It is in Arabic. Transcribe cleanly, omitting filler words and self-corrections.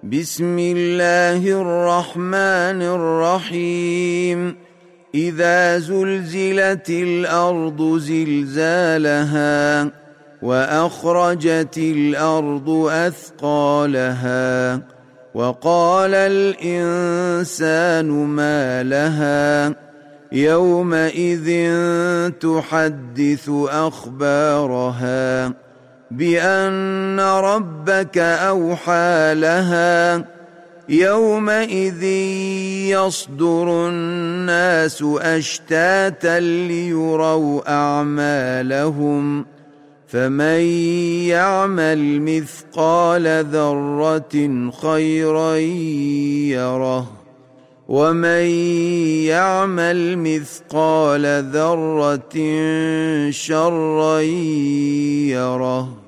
بسم الله الرحمن الرحيم إذا زلزلت الأرض زلزالها وأخرجت الأرض أثقالها وقال الإنسان ما لها يومئذ تحدث أخبارها بأن ربك أوحى لها يومئذ يصدر الناس أشتاتا ليروا أعمالهم فمن يعمل مثقال ذرة خيرا يره ومن يعمل مثقال ذرة شرا يره.